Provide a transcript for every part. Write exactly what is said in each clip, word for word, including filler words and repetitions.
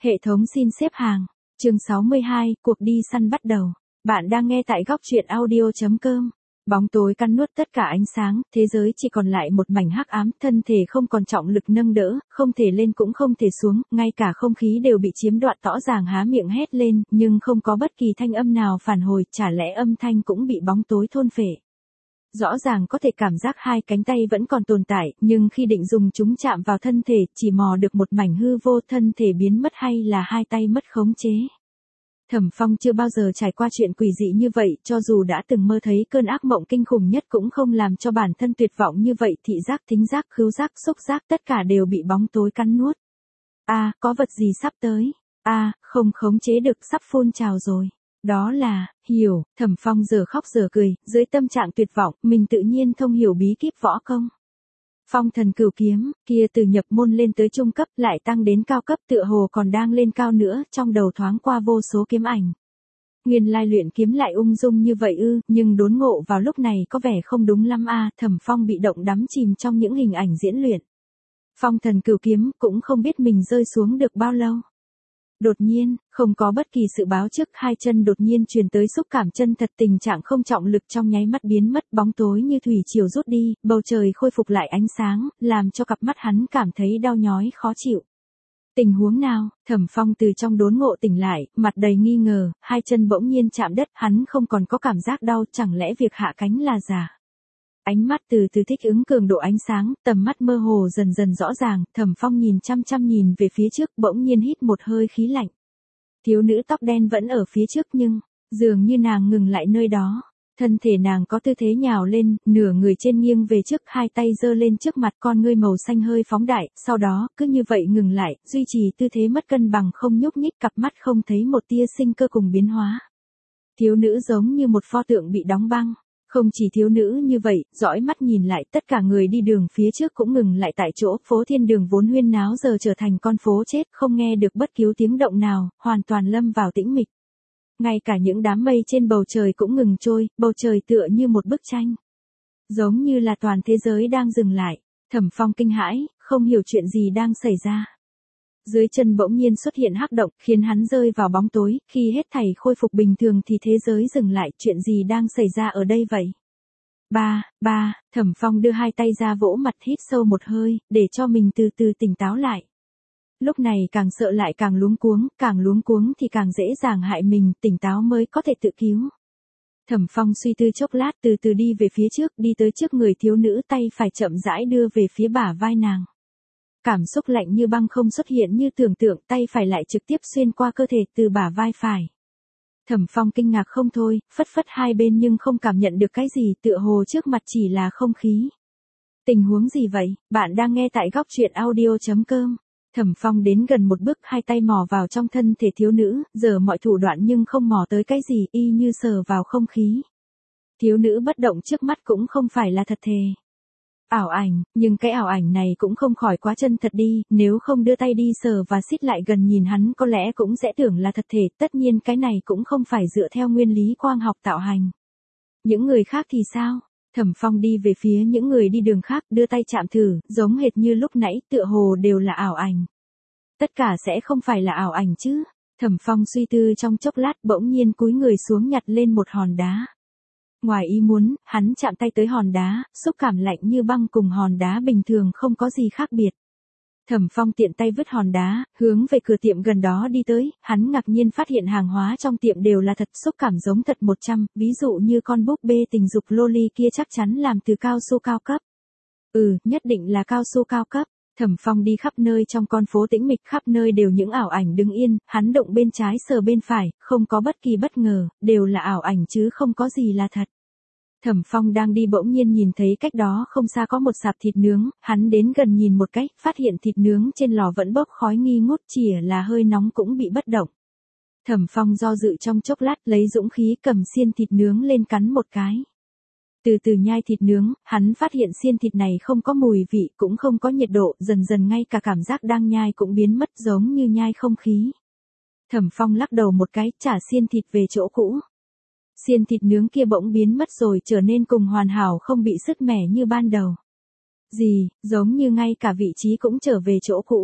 Hệ thống xin xếp hàng. Chương sáu mươi hai, cuộc đi săn bắt đầu. Bạn đang nghe tại góc truyện audio chấm com. Bóng tối cắn nuốt tất cả ánh sáng, thế giới chỉ còn lại một mảnh hắc ám, thân thể không còn trọng lực nâng đỡ, không thể lên cũng không thể xuống, ngay cả không khí đều bị chiếm đoạt, tỏ ràng há miệng hét lên, nhưng không có bất kỳ thanh âm nào phản hồi, chả lẽ âm thanh cũng bị bóng tối thôn phệ. Rõ ràng có thể cảm giác hai cánh tay vẫn còn tồn tại, nhưng khi định dùng chúng chạm vào thân thể, chỉ mò được một mảnh hư vô, thân thể biến mất hay là hai tay mất khống chế. Thẩm Phong chưa bao giờ trải qua chuyện quỷ dị như vậy, cho dù đã từng mơ thấy cơn ác mộng kinh khủng nhất cũng không làm cho bản thân tuyệt vọng như vậy, thị giác, thính giác, khứu giác, xúc giác tất cả đều bị bóng tối cắn nuốt. A, à, có vật gì sắp tới. A, à, không khống chế được, sắp phun trào rồi. Đó là, hiểu, Thẩm Phong giờ khóc giờ cười, dưới tâm trạng tuyệt vọng, mình tự nhiên thông hiểu bí kíp võ công. Phong thần cửu kiếm, kia từ nhập môn lên tới trung cấp, lại tăng đến cao cấp, tựa hồ còn đang lên cao nữa, trong đầu thoáng qua vô số kiếm ảnh. Nguyên lai luyện kiếm lại ung dung như vậy ư, nhưng đốn ngộ vào lúc này có vẻ không đúng lắm a, à, Thẩm Phong bị động đắm chìm trong những hình ảnh diễn luyện. Phong thần cửu kiếm, cũng không biết mình rơi xuống được bao lâu. Đột nhiên, không có bất kỳ sự báo trước, hai chân đột nhiên truyền tới xúc cảm chân thật, tình trạng không trọng lực trong nháy mắt biến mất, bóng tối như thủy triều rút đi, bầu trời khôi phục lại ánh sáng, làm cho cặp mắt hắn cảm thấy đau nhói khó chịu. Tình huống nào? Thẩm Phong từ trong đốn ngộ tỉnh lại, mặt đầy nghi ngờ, hai chân bỗng nhiên chạm đất, hắn không còn có cảm giác đau, chẳng lẽ việc hạ cánh là giả? Ánh mắt từ từ thích ứng cường độ ánh sáng, tầm mắt mơ hồ dần dần rõ ràng, Thẩm Phong nhìn chăm chăm nhìn về phía trước, bỗng nhiên hít một hơi khí lạnh. Thiếu nữ tóc đen vẫn ở phía trước nhưng, dường như nàng ngừng lại nơi đó. Thân thể nàng có tư thế nhào lên, nửa người trên nghiêng về trước, hai tay giơ lên trước mặt, con ngươi màu xanh hơi phóng đại, sau đó, cứ như vậy ngừng lại, duy trì tư thế mất cân bằng không nhúc nhích, cặp mắt không thấy một tia sinh cơ cùng biến hóa. Thiếu nữ giống như một pho tượng bị đóng băng. Không chỉ thiếu nữ như vậy, dõi mắt nhìn lại, tất cả người đi đường phía trước cũng ngừng lại tại chỗ, phố thiên đường vốn huyên náo giờ trở thành con phố chết, không nghe được bất cứ tiếng động nào, hoàn toàn lâm vào tĩnh mịch. Ngay cả những đám mây trên bầu trời cũng ngừng trôi, bầu trời tựa như một bức tranh. Giống như là toàn thế giới đang dừng lại. Thẩm Phong kinh hãi, không hiểu chuyện gì đang xảy ra. Dưới chân bỗng nhiên xuất hiện hắc động, khiến hắn rơi vào bóng tối, khi hết thảy khôi phục bình thường thì thế giới dừng lại, chuyện gì đang xảy ra ở đây vậy? Ba, ba, Thẩm Phong đưa hai tay ra vỗ mặt, hít sâu một hơi, để cho mình từ từ tỉnh táo lại. Lúc này càng sợ lại càng luống cuống, càng luống cuống thì càng dễ dàng hại mình, tỉnh táo mới có thể tự cứu. Thẩm Phong suy tư chốc lát, từ từ đi về phía trước, đi tới trước người thiếu nữ, tay phải chậm rãi đưa về phía bả vai nàng. Cảm xúc lạnh như băng không xuất hiện như tưởng tượng, tay phải lại trực tiếp xuyên qua cơ thể từ bả vai phải. Thẩm Phong kinh ngạc không thôi, phất phất hai bên nhưng không cảm nhận được cái gì, tựa hồ trước mặt chỉ là không khí. Tình huống gì vậy? Bạn đang nghe tại góc truyện audio chấm com. Thẩm Phong đến gần một bước, hai tay mò vào trong thân thể thiếu nữ, giờ mọi thủ đoạn nhưng không mò tới cái gì, y như sờ vào không khí. Thiếu nữ bất động trước mắt cũng không phải là thật thề. Ảo ảnh, nhưng cái ảo ảnh này cũng không khỏi quá chân thật đi, nếu không đưa tay đi sờ và xít lại gần nhìn hắn có lẽ cũng sẽ tưởng là thật thể, tất nhiên cái này cũng không phải dựa theo nguyên lý quang học tạo hành. Những người khác thì sao? Thẩm Phong đi về phía những người đi đường khác, đưa tay chạm thử, giống hệt như lúc nãy, tựa hồ đều là ảo ảnh. Tất cả sẽ không phải là ảo ảnh chứ? Thẩm Phong suy tư trong chốc lát, bỗng nhiên cúi người xuống nhặt lên một hòn đá. Ngoài ý muốn, hắn chạm tay tới hòn đá, xúc cảm lạnh như băng cùng hòn đá bình thường không có gì khác biệt. Thẩm Phong tiện tay vứt hòn đá, hướng về cửa tiệm gần đó đi tới, hắn ngạc nhiên phát hiện hàng hóa trong tiệm đều là thật, xúc cảm giống thật một trăm, ví dụ như con búp bê tình dục loli kia chắc chắn làm từ cao su cao cấp. Ừ, nhất định là cao su cao cấp. Thẩm Phong đi khắp nơi trong con phố tĩnh mịch, khắp nơi đều những ảo ảnh đứng yên, hắn động bên trái sờ bên phải, không có bất kỳ bất ngờ, đều là ảo ảnh chứ không có gì là thật. Thẩm Phong đang đi bỗng nhiên nhìn thấy cách đó không xa có một sạp thịt nướng, hắn đến gần nhìn một cái, phát hiện thịt nướng trên lò vẫn bốc khói nghi ngút, chỉ là hơi nóng cũng bị bất động. Thẩm Phong do dự trong chốc lát, lấy dũng khí cầm xiên thịt nướng lên cắn một cái. Từ từ nhai thịt nướng, hắn phát hiện xiên thịt này không có mùi vị, cũng không có nhiệt độ, dần dần ngay cả cảm giác đang nhai cũng biến mất, giống như nhai không khí. Thẩm Phong lắc đầu một cái, trả xiên thịt về chỗ cũ. Xiên thịt nướng kia bỗng biến mất rồi, trở nên cùng hoàn hảo, không bị sứt mẻ như ban đầu. Gì, giống như ngay cả vị trí cũng trở về chỗ cũ.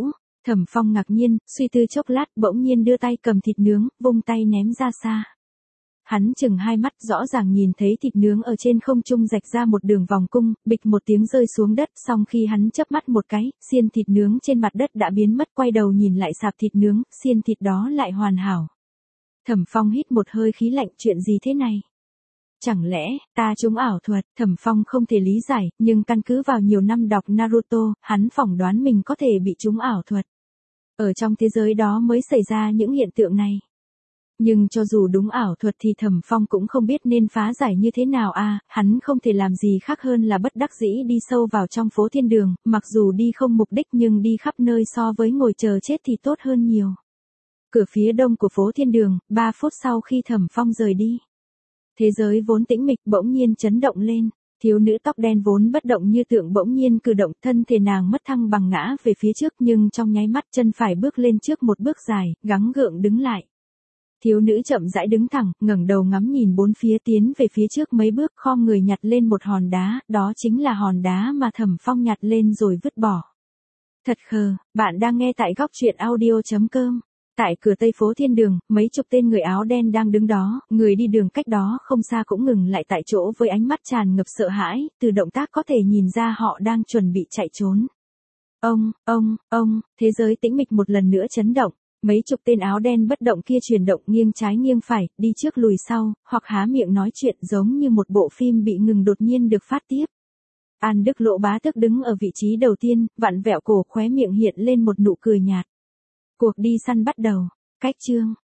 Thẩm Phong ngạc nhiên, suy tư chốc lát, bỗng nhiên đưa tay cầm thịt nướng, vung tay ném ra xa. Hắn chừng hai mắt, rõ ràng nhìn thấy thịt nướng ở trên không trung rạch ra một đường vòng cung, bịch một tiếng rơi xuống đất, xong khi hắn chớp mắt một cái, xiên thịt nướng trên mặt đất đã biến mất, quay đầu nhìn lại sạp thịt nướng, xiên thịt đó lại hoàn hảo. Thẩm Phong hít một hơi khí lạnh, chuyện gì thế này? Chẳng lẽ, ta trúng ảo thuật? Thẩm Phong không thể lý giải, nhưng căn cứ vào nhiều năm đọc Naruto, hắn phỏng đoán mình có thể bị trúng ảo thuật. Ở trong thế giới đó mới xảy ra những hiện tượng này. Nhưng cho dù đúng ảo thuật thì Thẩm Phong cũng không biết nên phá giải như thế nào à, hắn không thể làm gì khác hơn là bất đắc dĩ đi sâu vào trong phố thiên đường, mặc dù đi không mục đích nhưng đi khắp nơi so với ngồi chờ chết thì tốt hơn nhiều. Cửa phía đông của phố thiên đường, ba phút sau khi Thẩm Phong rời đi. Thế giới vốn tĩnh mịch bỗng nhiên chấn động lên, thiếu nữ tóc đen vốn bất động như tượng bỗng nhiên cử động, thân thể nàng mất thăng bằng ngã về phía trước nhưng trong nháy mắt chân phải bước lên trước một bước dài, gắng gượng đứng lại. Thiếu nữ chậm rãi đứng thẳng, ngẩng đầu ngắm nhìn bốn phía tiến về phía trước mấy bước, khom người nhặt lên một hòn đá, đó chính là hòn đá mà Thẩm Phong nhặt lên rồi vứt bỏ. Thật khờ, bạn đang nghe tại góc truyện audio chấm com. Tại cửa tây phố thiên đường, mấy chục tên người áo đen đang đứng đó, người đi đường cách đó không xa cũng ngừng lại tại chỗ với ánh mắt tràn ngập sợ hãi, từ động tác có thể nhìn ra họ đang chuẩn bị chạy trốn. Ông, ông, ông, thế giới tĩnh mịch một lần nữa chấn động. Mấy chục tên áo đen bất động kia chuyển động nghiêng trái nghiêng phải, đi trước lùi sau, hoặc há miệng nói chuyện giống như một bộ phim bị ngừng đột nhiên được phát tiếp. An Đức Lỗ bá tước đứng ở vị trí đầu tiên, vặn vẹo cổ, khóe miệng hiện lên một nụ cười nhạt. Cuộc đi săn bắt đầu. Cách chương